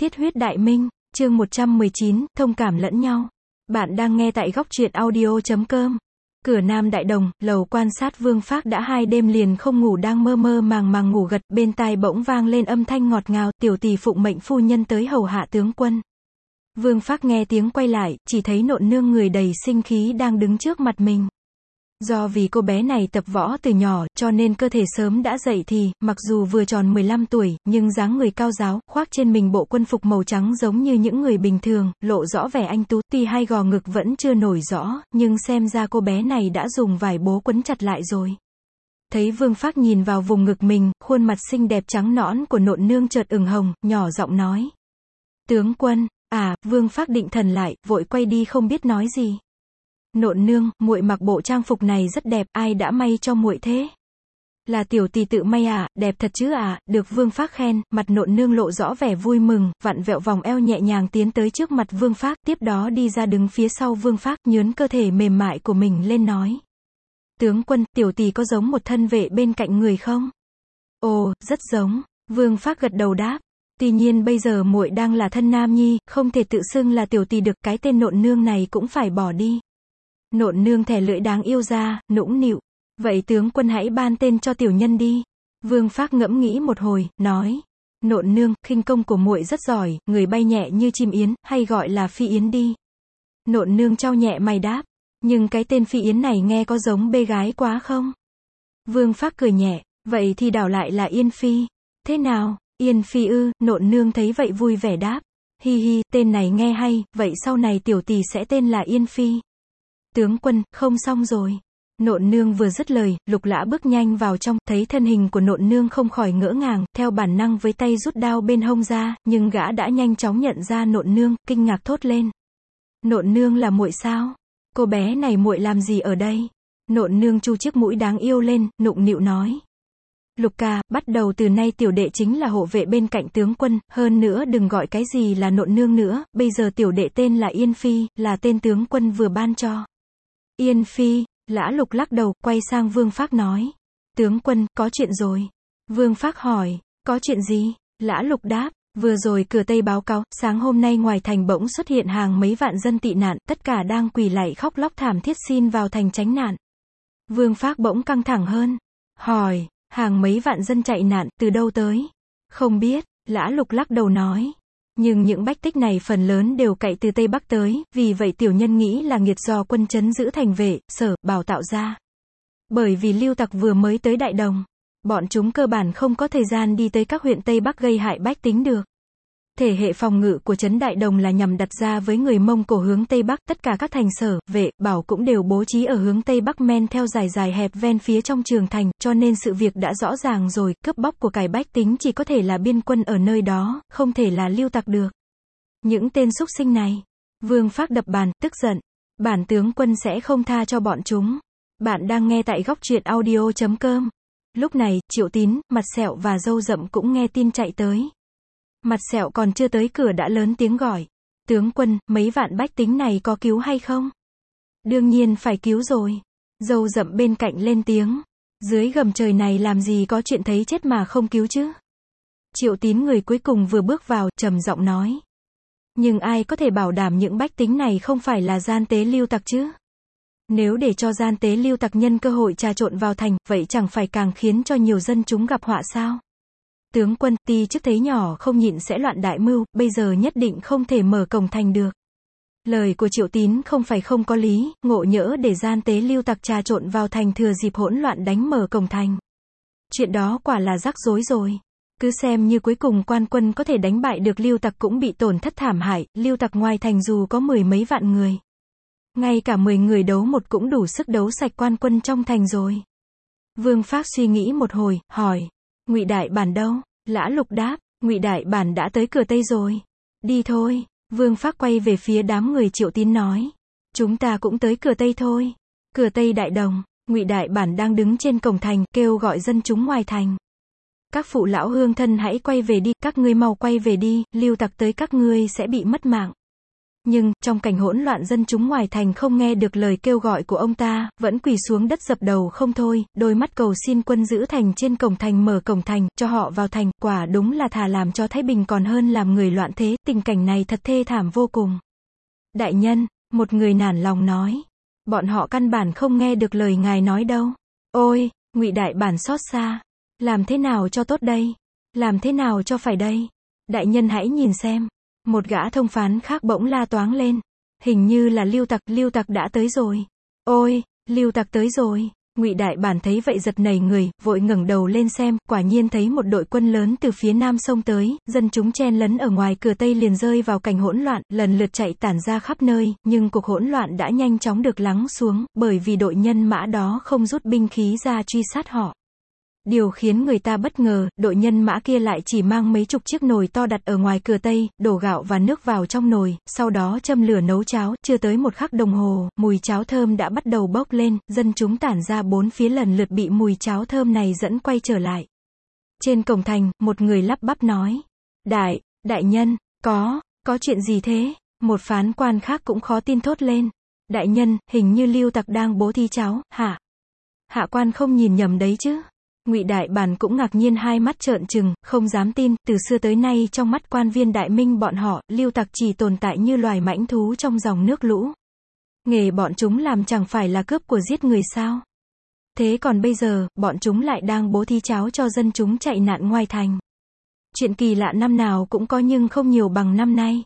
Thiết huyết đại minh, chương 119, thông cảm lẫn nhau. Bạn đang nghe tại góc truyện audio.com. Cửa Nam Đại Đồng, lầu quan sát Vương Phác đã 2 đêm liền không ngủ đang mơ mơ màng màng ngủ gật, bên tai bỗng vang lên âm thanh ngọt ngào, tiểu tỷ phụng mệnh phu nhân tới hầu hạ tướng quân. Vương Phác nghe tiếng quay lại, chỉ thấy Nộn Nương người đầy sinh khí đang đứng trước mặt mình. Do vì cô bé này tập võ từ nhỏ, cho nên cơ thể sớm đã dậy thì, mặc dù vừa tròn 15 tuổi, nhưng dáng người cao ráo, khoác trên mình bộ quân phục màu trắng giống như những người bình thường, lộ rõ vẻ anh tú, tuy hai gò ngực vẫn chưa nổi rõ, nhưng xem ra cô bé này đã dùng vải bố quấn chặt lại rồi. Thấy Vương Phác nhìn vào vùng ngực mình, khuôn mặt xinh đẹp trắng nõn của Nộn Nương chợt ửng hồng, nhỏ giọng nói. Tướng quân, Vương Phác định thần lại, vội quay đi không biết nói gì. Nộn Nương, muội mặc bộ trang phục này rất đẹp, ai đã may cho muội thế? Là tiểu tỷ tự may à, đẹp thật chứ à, được Vương Phác khen, mặt Nộn Nương lộ rõ vẻ vui mừng, vặn vẹo vòng eo nhẹ nhàng tiến tới trước mặt Vương Phác, tiếp đó đi ra đứng phía sau Vương Phác, nhướn cơ thể mềm mại của mình lên nói. Tướng quân, tiểu tỷ có giống một thân vệ bên cạnh người không? Ồ, rất giống, Vương Phác gật đầu đáp. Tuy nhiên bây giờ muội đang là thân nam nhi, không thể tự xưng là tiểu tỷ được, cái tên Nộn Nương này cũng phải bỏ đi. Nộn Nương thè lưỡi đáng yêu ra, nũng nịu. Vậy tướng quân hãy ban tên cho tiểu nhân đi. Vương Phác ngẫm nghĩ một hồi, nói. Nộn Nương, khinh công của muội rất giỏi, người bay nhẹ như chim yến, hay gọi là Phi Yến đi. Nộn Nương chau nhẹ mày đáp. Nhưng cái tên Phi Yến này nghe có giống bê gái quá không? Vương Phác cười nhẹ. Vậy thì đảo lại là Yên Phi. Thế nào, Yên Phi ư? Nộn Nương thấy vậy vui vẻ đáp. Hi hi, tên này nghe hay, vậy sau này tiểu tỷ sẽ tên là Yên Phi. Tướng quân, không xong rồi. Nộn Nương vừa dứt lời, Lục Lã bước nhanh vào trong, thấy thân hình của Nộn Nương không khỏi ngỡ ngàng, theo bản năng với tay rút đao bên hông ra, nhưng gã đã nhanh chóng nhận ra Nộn Nương, kinh ngạc thốt lên. Nộn Nương là muội sao? Cô bé này muội làm gì ở đây? Nộn Nương chu chiếc mũi đáng yêu lên, nụng nịu nói. Lục ca, bắt đầu từ nay tiểu đệ chính là hộ vệ bên cạnh tướng quân, hơn nữa đừng gọi cái gì là Nộn Nương nữa, bây giờ tiểu đệ tên là Yên Phi, là tên tướng quân vừa ban cho. Yên Phi, Lã Lục lắc đầu, quay sang Vương Phác nói. Tướng quân, có chuyện rồi. Vương Phác hỏi, có chuyện gì? Lã Lục đáp, vừa rồi cửa Tây báo cáo, sáng hôm nay ngoài thành bỗng xuất hiện hàng mấy vạn dân tị nạn, tất cả đang quỳ lạy khóc lóc thảm thiết xin vào thành tránh nạn. Vương Phác bỗng căng thẳng hơn. Hỏi, hàng mấy vạn dân chạy nạn, từ đâu tới? Không biết, Lã Lục lắc đầu nói. Nhưng những bách tích này phần lớn đều cậy từ Tây Bắc tới, vì vậy tiểu nhân nghĩ là nghiệt do quân trấn giữ thành vệ, Sở, Bảo tạo ra. Bởi vì lưu tặc vừa mới tới Đại Đồng, bọn chúng cơ bản không có thời gian đi tới các huyện Tây Bắc gây hại bách tính được. Thể hệ phòng ngự của trấn Đại Đồng là nhằm đặt ra với người Mông Cổ hướng Tây Bắc, tất cả các thành Sở, Vệ, Bảo cũng đều bố trí ở hướng Tây Bắc men theo dài dài hẹp ven phía trong trường thành, cho nên sự việc đã rõ ràng rồi, cướp bóc của cải bách tính chỉ có thể là biên quân ở nơi đó, không thể là lưu tặc được. Những tên súc sinh này. Vương Phác đập bàn, tức giận. Bản tướng quân sẽ không tha cho bọn chúng. Bạn đang nghe tại góc truyện audio.com. Lúc này, Triệu Tín, Mặt Sẹo và Râu Rậm cũng nghe tin chạy tới. Mặt Sẹo còn chưa tới cửa đã lớn tiếng gọi. Tướng quân, mấy vạn bách tính này có cứu hay không? Đương nhiên phải cứu rồi. Râu Rậm bên cạnh lên tiếng. Dưới gầm trời này làm gì có chuyện thấy chết mà không cứu chứ? Triệu Tín người cuối cùng vừa bước vào, trầm giọng nói. Nhưng ai có thể bảo đảm những bách tính này không phải là gian tế lưu tặc chứ? Nếu để cho gian tế lưu tặc nhân cơ hội trà trộn vào thành, vậy chẳng phải càng khiến cho nhiều dân chúng gặp họa sao? Tướng quân, ti chức thấy nhỏ không nhịn sẽ loạn đại mưu, bây giờ nhất định không thể mở cổng thành được. Lời của Triệu Tín không phải không có lý, ngộ nhỡ để gian tế lưu tặc trà trộn vào thành thừa dịp hỗn loạn đánh mở cổng thành. Chuyện đó quả là rắc rối rồi. Cứ xem như cuối cùng quan quân có thể đánh bại được lưu tặc cũng bị tổn thất thảm hại, lưu tặc ngoài thành dù có 10 mấy vạn người. Ngay cả 10 người đấu một cũng đủ sức đấu sạch quan quân trong thành rồi. Vương Phác suy nghĩ một hồi, hỏi. Ngụy Đại Bản đâu? Lã Lục đáp, Ngụy Đại Bản đã tới cửa Tây rồi. Đi thôi. Vương Phác quay về phía đám người Triệu Tín nói. Chúng ta cũng tới cửa Tây thôi. Cửa Tây Đại Đồng, Ngụy Đại Bản đang đứng trên cổng thành, kêu gọi dân chúng ngoài thành. Các phụ lão hương thân hãy quay về đi, các ngươi mau quay về đi, lưu tặc tới các ngươi sẽ bị mất mạng. Nhưng, trong cảnh hỗn loạn dân chúng ngoài thành không nghe được lời kêu gọi của ông ta, vẫn quỳ xuống đất dập đầu không thôi, đôi mắt cầu xin quân giữ thành trên cổng thành mở cổng thành, cho họ vào thành, quả đúng là thà làm cho Thái Bình còn hơn làm người loạn thế, tình cảnh này thật thê thảm vô cùng. Đại nhân, một người nản lòng nói, bọn họ căn bản không nghe được lời ngài nói đâu. Ôi, Ngụy Đại Bản xót xa, làm thế nào cho tốt đây? Làm thế nào cho phải đây? Đại nhân hãy nhìn xem. Một gã thông phán khác bỗng la toáng lên. Hình như là Lưu Tặc đã tới rồi. Ôi, Lưu Tặc tới rồi. Ngụy Đại Bản thấy vậy giật nảy người, vội ngẩng đầu lên xem, quả nhiên thấy một đội quân lớn từ phía nam xông tới, dân chúng chen lấn ở ngoài cửa Tây liền rơi vào cảnh hỗn loạn, lần lượt chạy tản ra khắp nơi, nhưng cuộc hỗn loạn đã nhanh chóng được lắng xuống, bởi vì đội nhân mã đó không rút binh khí ra truy sát họ. Điều khiến người ta bất ngờ, đội nhân mã kia lại chỉ mang mấy chục chiếc nồi to đặt ở ngoài cửa Tây, đổ gạo và nước vào trong nồi, sau đó châm lửa nấu cháo, chưa tới một khắc đồng hồ, mùi cháo thơm đã bắt đầu bốc lên, dân chúng tản ra bốn phía lần lượt bị mùi cháo thơm này dẫn quay trở lại. Trên cổng thành, một người lắp bắp nói, đại nhân, có chuyện gì thế? Một phán quan khác cũng khó tin thốt lên, đại nhân, hình như Lưu Tặc đang bố thí cháo, hả? Hạ quan không nhìn nhầm đấy chứ? Ngụy Đại Bản cũng ngạc nhiên hai mắt trợn trừng, không dám tin, từ xưa tới nay trong mắt quan viên đại minh bọn họ, Lưu Tặc chỉ tồn tại như loài mãnh thú trong dòng nước lũ. Nghề bọn chúng làm chẳng phải là cướp của giết người sao? Thế còn bây giờ, bọn chúng lại đang bố thí cháo cho dân chúng chạy nạn ngoài thành. Chuyện kỳ lạ năm nào cũng có nhưng không nhiều bằng năm nay.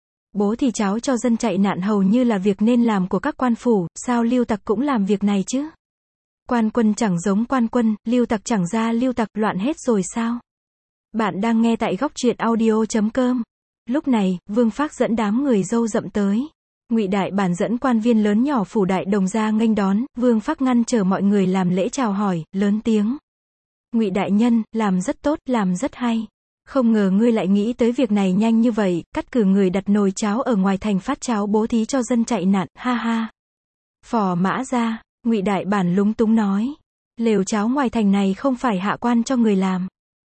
Bố thí cháo cho dân chạy nạn hầu như là việc nên làm của các quan phủ, sao Lưu Tặc cũng làm việc này chứ? Quan quân chẳng giống quan quân, Lưu Tặc chẳng ra Lưu Tặc, loạn hết rồi sao? Bạn đang nghe tại góc truyện audio.com. Lúc này, Vương Phác dẫn đám người râu rậm tới. Ngụy Đại Bản dẫn quan viên lớn nhỏ phủ Đại Đồng ra nghênh đón, Vương Phác ngăn chờ mọi người làm lễ chào hỏi, lớn tiếng. Ngụy đại nhân, làm rất tốt, làm rất hay. Không ngờ ngươi lại nghĩ tới việc này nhanh như vậy, cắt cử người đặt nồi cháo ở ngoài thành phát cháo bố thí cho dân chạy nạn, ha ha. Phò Mã Gia. Ngụy Đại Bản lúng túng nói, lều cháo ngoài thành này không phải hạ quan cho người làm.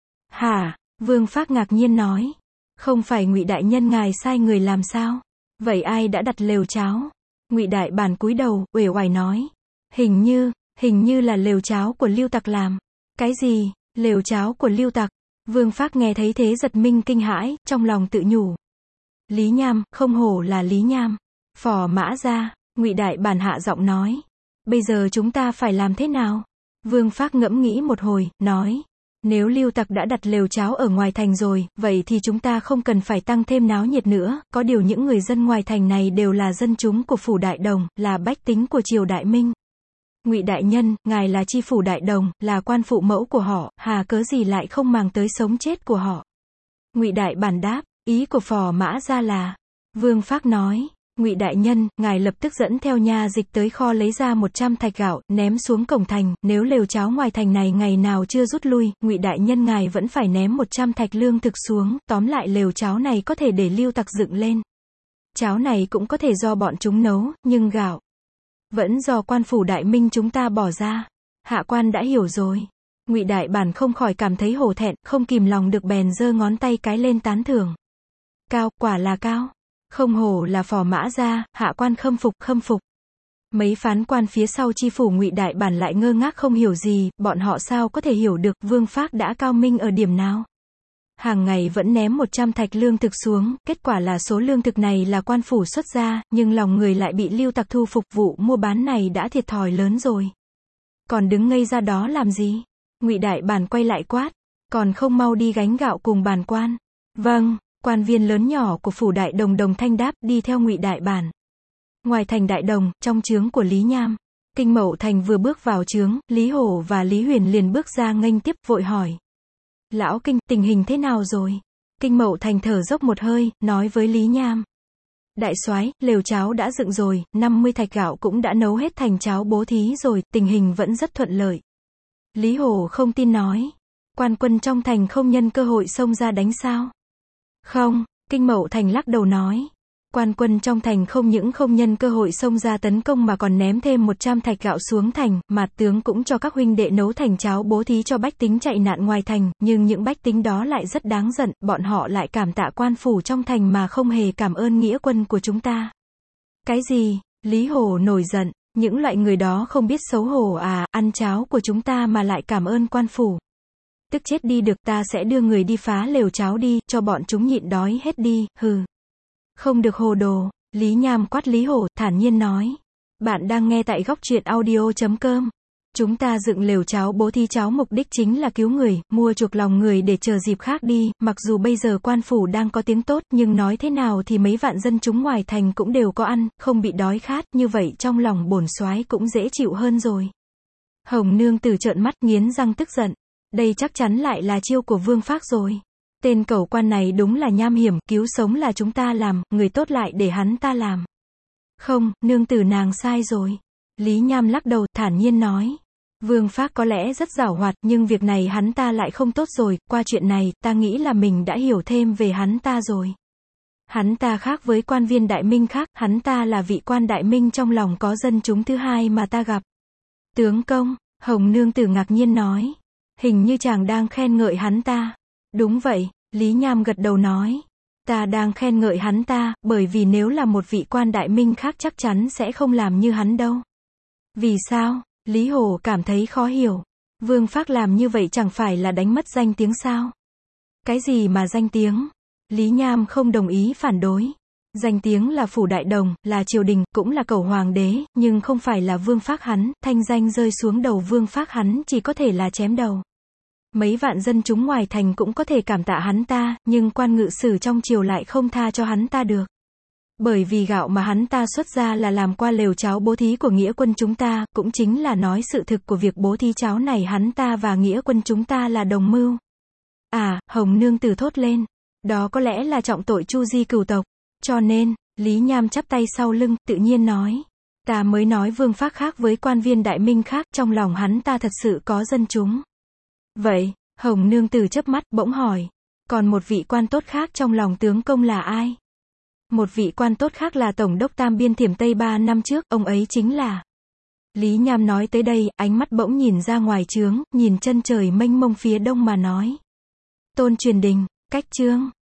Hả? Vương Phác ngạc nhiên nói, không phải Ngụy đại nhân ngài sai người làm sao? Vậy ai đã đặt lều cháo? Ngụy Đại Bản cúi đầu, uể oải nói, hình như là lều cháo của Lưu Tặc làm. Cái gì? Lều cháo của Lưu Tặc? Vương Phác nghe thấy thế giật mình kinh hãi, trong lòng tự nhủ. Lý Nham, không hổ là Lý Nham. Phò Mã Gia. Ngụy Đại Bản hạ giọng nói, bây giờ chúng ta phải làm thế nào? Vương Phác ngẫm nghĩ một hồi, nói, nếu Lưu Tặc đã đặt lều cháo ở ngoài thành rồi, vậy thì chúng ta không cần phải tăng thêm náo nhiệt nữa, có điều những người dân ngoài thành này đều là dân chúng của phủ Đại Đồng, là bách tính của triều Đại Minh. Ngụy đại nhân, ngài là chi phủ Đại Đồng, là quan phụ mẫu của họ, hà cớ gì lại không màng tới sống chết của họ? Ngụy Đại Bản đáp, ý của Phò Mã Gia là, Vương Phác nói, Ngụy đại nhân, ngài lập tức dẫn theo nha dịch tới kho lấy ra 100 thạch gạo, ném xuống cổng thành, nếu lều cháo ngoài thành này ngày nào chưa rút lui, Ngụy đại nhân ngài vẫn phải ném 100 thạch lương thực xuống, tóm lại lều cháo này có thể để Lưu Tặc dựng lên. Cháo này cũng có thể do bọn chúng nấu, nhưng gạo vẫn do quan phủ Đại Minh chúng ta bỏ ra. Hạ quan đã hiểu rồi. Ngụy Đại Bản không khỏi cảm thấy hổ thẹn, không kìm lòng được bèn giơ ngón tay cái lên tán thưởng. Cao, quả là cao. Không hổ là Phò Mã Gia, hạ quan khâm phục. Mấy phán quan phía sau chi phủ Ngụy Đại Bản lại ngơ ngác không hiểu gì, bọn họ sao có thể hiểu được Vương Phác đã cao minh ở điểm nào. Hàng ngày vẫn ném 100 thạch lương thực xuống, kết quả là số lương thực này là quan phủ xuất ra, nhưng lòng người lại bị Lưu Tặc thu phục, vụ mua bán này đã thiệt thòi lớn rồi. Còn đứng ngây ra đó làm gì? Ngụy Đại Bản quay lại quát, còn không mau đi gánh gạo cùng bản quan. Vâng. Quan viên lớn nhỏ của phủ Đại Đồng đồng thanh đáp, đi theo Ngụy Đại Bản. Ngoài thành Đại Đồng, trong trướng của Lý Nham, Kinh Mậu Thành vừa bước vào trướng, Lý Hổ và Lý Huyền liền bước ra nghênh tiếp, vội hỏi. Lão Kinh, tình hình thế nào rồi? Kinh Mậu Thành thở dốc một hơi, nói với Lý Nham. Đại soái, lều cháo đã dựng rồi, 50 thạch gạo cũng đã nấu hết thành cháo bố thí rồi, tình hình vẫn rất thuận lợi. Lý Hổ không tin nói. Quan quân trong thành không nhân cơ hội xông ra đánh sao? Không, Kinh Mậu Thành lắc đầu nói. Quan quân trong thành không những không nhân cơ hội xông ra tấn công mà còn ném thêm 100 thạch gạo xuống thành, Mạt tướng cũng cho các huynh đệ nấu thành cháo bố thí cho bách tính chạy nạn ngoài thành, nhưng những bách tính đó lại rất đáng giận, bọn họ lại cảm tạ quan phủ trong thành mà không hề cảm ơn nghĩa quân của chúng ta. Cái gì? Lý Hổ nổi giận, những loại người đó không biết xấu hổ à, ăn cháo của chúng ta mà lại cảm ơn quan phủ. Tức chết đi được, ta sẽ đưa người đi phá lều cháo đi, cho bọn chúng nhịn đói hết đi, hừ. Không được hồ đồ, Lý Nham quát Lý Hổ, thản nhiên nói. Bạn đang nghe tại góc truyện audio.com. Chúng ta dựng lều cháo bố thí cháo mục đích chính là cứu người, mua chuộc lòng người để chờ dịp khác đi, mặc dù bây giờ quan phủ đang có tiếng tốt, nhưng nói thế nào thì mấy vạn dân chúng ngoài thành cũng đều có ăn, không bị đói khát, như vậy trong lòng bổn soái cũng dễ chịu hơn rồi. Hồng nương tử trợn mắt nghiến răng tức giận. Đây chắc chắn lại là chiêu của Vương Phác rồi. Tên cẩu quan này đúng là nham hiểm, cứu sống là chúng ta làm, người tốt lại để hắn ta làm. Không, nương tử nàng sai rồi. Lý Nham lắc đầu, thản nhiên nói. Vương Phác có lẽ rất giảo hoạt, nhưng việc này hắn ta lại không tốt rồi, qua chuyện này, ta nghĩ là mình đã hiểu thêm về hắn ta rồi. Hắn ta khác với quan viên đại minh khác, hắn ta là vị quan đại minh trong lòng có dân chúng thứ hai mà ta gặp. Tướng công, Hồng nương tử ngạc nhiên nói. Hình như chàng đang khen ngợi hắn ta. Đúng vậy, Lý Nham gật đầu nói. Ta đang khen ngợi hắn ta, bởi vì nếu là một vị quan đại minh khác chắc chắn sẽ không làm như hắn đâu. Vì sao? Lý Hổ cảm thấy khó hiểu. Vương Phác làm như vậy chẳng phải là đánh mất danh tiếng sao? Cái gì mà danh tiếng? Lý Nham không đồng ý phản đối. Danh tiếng là phủ đại đồng, là triều đình, cũng là cẩu hoàng đế, nhưng không phải là Vương Phác hắn, thanh danh rơi xuống đầu Vương Phác hắn chỉ có thể là chém đầu. Mấy vạn dân chúng ngoài thành cũng có thể cảm tạ hắn ta, nhưng quan ngự sử trong triều lại không tha cho hắn ta được. Bởi vì gạo mà hắn ta xuất ra là làm qua lều cháo bố thí của nghĩa quân chúng ta, cũng chính là nói sự thực của việc bố thí cháo này hắn ta và nghĩa quân chúng ta là đồng mưu. À, Hồng nương tử thốt lên. Đó có lẽ là trọng tội chu di cửu tộc. Cho nên, Lý Nham chắp tay sau lưng, tự nhiên nói. Ta mới nói Vương Phác khác với quan viên đại minh khác, trong lòng hắn ta thật sự có dân chúng. Vậy, Hồng nương tử chớp mắt, bỗng hỏi. Còn một vị quan tốt khác trong lòng tướng công là ai? Một vị quan tốt khác là Tổng đốc Tam Biên Thiểm Tây 3 năm trước, ông ấy chính là. Lý Nham nói tới đây, ánh mắt bỗng nhìn ra ngoài trướng, nhìn chân trời mênh mông phía đông mà nói. Tôn Truyền Đình, Cách Chương.